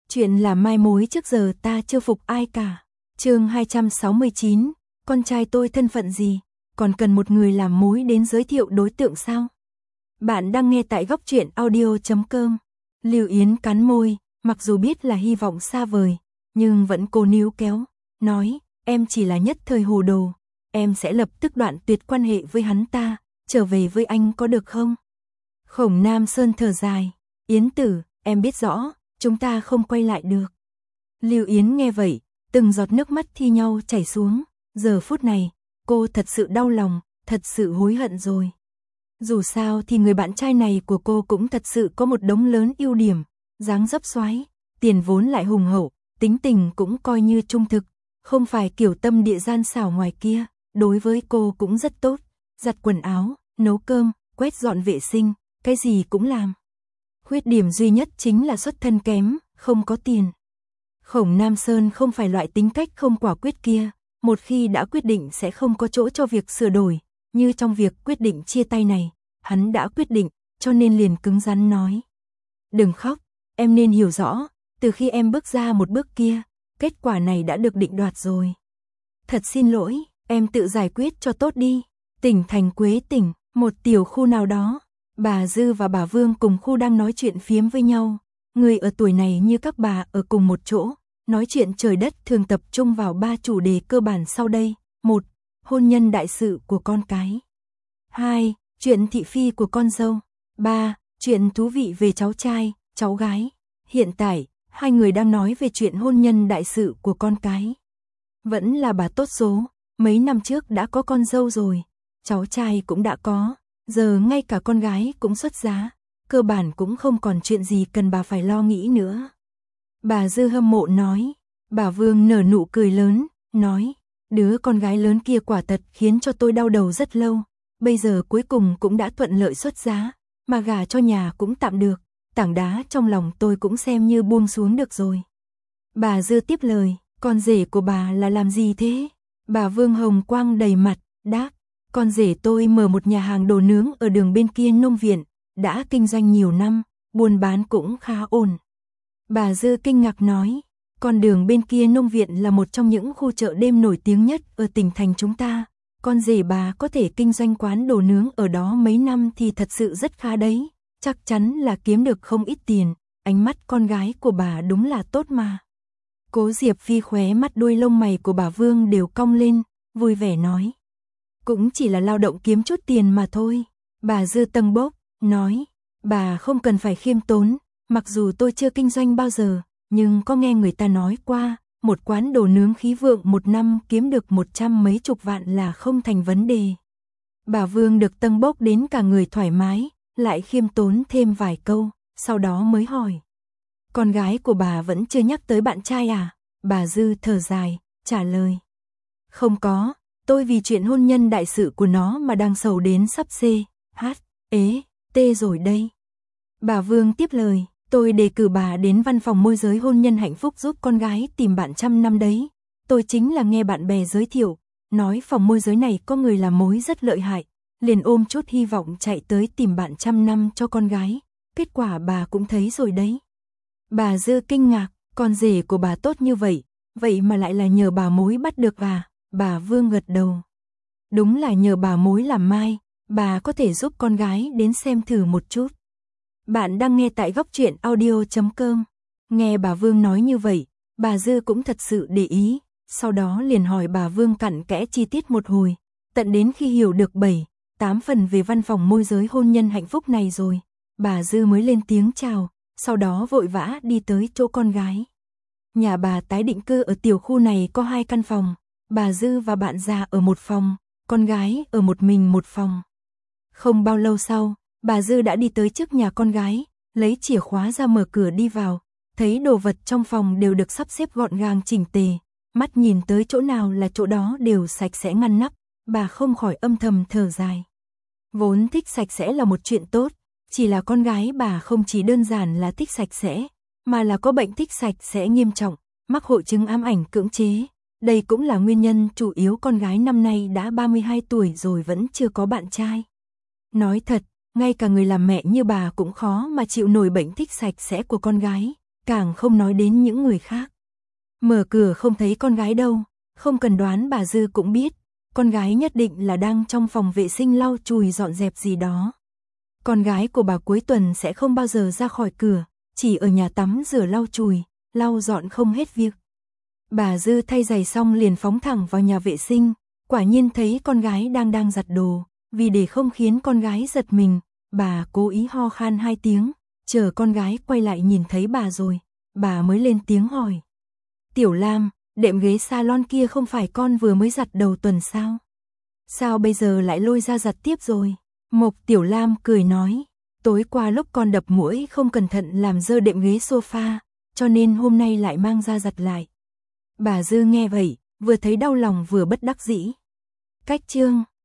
Chuyện là mai mối trước giờ ta chưa phục ai cả. Chương 269, con trai tôi thân phận gì, còn cần một người làm mối đến giới thiệu đối tượng sao? Bạn đang nghe tại góc truyện audio.com. Lưu Yến cắn môi, mặc dù biết là hy vọng xa vời, nhưng vẫn cố níu kéo, nói, em chỉ là nhất thời hồ đồ, em sẽ lập tức đoạn tuyệt quan hệ với hắn ta, trở về với anh có được không? Khổng Nam Sơn thở dài, Yến tử, em biết rõ, chúng ta không quay lại được. Lưu Yến nghe vậy, từng giọt nước mắt thi nhau chảy xuống, giờ phút này, cô thật sự đau lòng, thật sự hối hận rồi. Dù sao thì người bạn trai này của cô cũng thật sự có một đống lớn ưu điểm, dáng dấp xoái, tiền vốn lại hùng hậu, tính tình cũng coi như trung thực, không phải kiểu tâm địa gian xảo ngoài kia, đối với cô cũng rất tốt, giặt quần áo, nấu cơm, quét dọn vệ sinh, cái gì cũng làm. Khuyết điểm duy nhất chính là xuất thân kém, không có tiền. Khổng Nam Sơn không phải loại tính cách không quả quyết kia, một khi đã quyết định sẽ không có chỗ cho việc sửa đổi, như trong việc quyết định chia tay này, hắn đã quyết định, cho nên liền cứng rắn nói. Đừng khóc, em nên hiểu rõ, từ khi em bước ra một bước kia, kết quả này đã được định đoạt rồi. Thật xin lỗi, em tự giải quyết cho tốt đi. Tỉnh thành Quế tỉnh, một tiểu khu nào đó, bà Dư và bà Vương cùng khu đang nói chuyện phiếm với nhau. Người ở tuổi này như các bà ở cùng một chỗ, nói chuyện trời đất thường tập trung vào 3 chủ đề cơ bản sau đây. 1. Hôn nhân đại sự của con cái. 2. Chuyện thị phi của con dâu. 3. Chuyện thú vị về cháu trai, cháu gái. Hiện tại, hai người đang nói về chuyện hôn nhân đại sự của con cái. Vẫn là bà tốt số, mấy năm trước đã có con dâu rồi, cháu trai cũng đã có, giờ ngay cả con gái cũng xuất giá, cơ bản cũng không còn chuyện gì cần bà phải lo nghĩ nữa. Bà Dư hâm mộ nói, bà Vương nở nụ cười lớn, nói, đứa con gái lớn kia quả thật khiến cho tôi đau đầu rất lâu, bây giờ cuối cùng cũng đã thuận lợi xuất giá, mà gả cho nhà cũng tạm được, tảng đá trong lòng tôi cũng xem như buông xuống được rồi. Bà Dư tiếp lời, con rể của bà là làm gì thế? Bà Vương hồng quang đầy mặt, đáp, con rể tôi mở một nhà hàng đồ nướng ở đường bên kia nông viện, đã kinh doanh nhiều năm, buôn bán cũng khá ổn. Bà Dư kinh ngạc nói, con đường bên kia nông viện là một trong những khu chợ đêm nổi tiếng nhất ở tỉnh thành chúng ta, con rể bà có thể kinh doanh quán đồ nướng ở đó mấy năm thì thật sự rất khá đấy, chắc chắn là kiếm được không ít tiền, ánh mắt con gái của bà đúng là tốt mà. Cố Diệp Phi khóe mắt đuôi lông mày của bà Vương đều cong lên, vui vẻ nói. Cũng chỉ là lao động kiếm chút tiền mà thôi. Bà Dư tâng bốc, nói, bà không cần phải khiêm tốn, mặc dù tôi chưa kinh doanh bao giờ, nhưng có nghe người ta nói qua, một quán đồ nướng khí vượng một năm kiếm được 100 mấy chục vạn là không thành vấn đề. Bà Vương được tâng bốc đến cả người thoải mái, lại khiêm tốn thêm vài câu, sau đó mới hỏi. Con gái của bà vẫn chưa nhắc tới bạn trai à? Bà Dư thở dài, trả lời. Không có, tôi vì chuyện hôn nhân đại sự của nó mà đang sầu đến sắp CHT rồi đây. Bà Vương tiếp lời, tôi đề cử bà đến văn phòng môi giới hôn nhân hạnh phúc giúp con gái tìm bạn trăm năm đấy. Tôi chính là nghe bạn bè giới thiệu, nói phòng môi giới này có người làm mối rất lợi hại, liền ôm chút hy vọng chạy tới tìm bạn trăm năm cho con gái. Kết quả bà cũng thấy rồi đấy. Bà Dư kinh ngạc, con rể của bà tốt như vậy, vậy mà lại là nhờ bà mối bắt được à? Bà Vương gật đầu. Đúng là nhờ bà mối làm mai, bà có thể giúp con gái đến xem thử một chút. Bạn đang nghe tại góc truyện audio.com. Nghe bà Vương nói như vậy, bà Dư cũng thật sự để ý, sau đó liền hỏi bà Vương cặn kẽ chi tiết một hồi, tận đến khi hiểu được 7-8 phần về văn phòng môi giới hôn nhân hạnh phúc này rồi, bà Dư mới lên tiếng chào. Sau đó vội vã đi tới chỗ con gái. Nhà bà tái định cư ở tiểu khu này có 2 căn phòng, bà Dư và bạn già ở một phòng, con gái ở một mình một phòng. Không bao lâu sau, bà Dư đã đi tới trước nhà con gái, lấy chìa khóa ra mở cửa đi vào, thấy đồ vật trong phòng đều được sắp xếp gọn gàng chỉnh tề, mắt nhìn tới chỗ nào là chỗ đó đều sạch sẽ ngăn nắp, bà không khỏi âm thầm thở dài. Vốn thích sạch sẽ là một chuyện tốt. Chỉ là con gái bà không chỉ đơn giản là thích sạch sẽ, mà là có bệnh thích sạch sẽ nghiêm trọng, mắc hội chứng ám ảnh cưỡng chế. Đây cũng là nguyên nhân chủ yếu con gái năm nay đã 32 tuổi rồi vẫn chưa có bạn trai. Nói thật, ngay cả người làm mẹ như bà cũng khó mà chịu nổi bệnh thích sạch sẽ của con gái. càng không nói đến những người khác. Mở cửa không thấy con gái đâu, không cần đoán bà Dư cũng biết, con gái nhất định là đang trong phòng vệ sinh lau chùi dọn dẹp gì đó. Con gái của bà cuối tuần sẽ không bao giờ ra khỏi cửa, chỉ ở nhà tắm rửa lau chùi, lau dọn không hết việc. Bà Dư thay giày xong liền phóng thẳng vào nhà vệ sinh, quả nhiên thấy con gái đang giặt đồ, vì để không khiến con gái giật mình, bà cố ý ho khan 2 tiếng, chờ con gái quay lại nhìn thấy bà rồi, bà mới lên tiếng hỏi. Tiểu Lam, đệm ghế salon kia không phải con vừa mới giặt đầu tuần sao? Sao bây giờ lại lôi ra giặt tiếp rồi? Mộc Tiểu Lam cười nói, tối qua lúc con đập muỗi không cẩn thận làm rơi đệm ghế sofa, cho nên hôm nay lại mang ra giặt lại. Bà Dư nghe vậy, vừa thấy đau lòng vừa bất đắc dĩ. Cách chương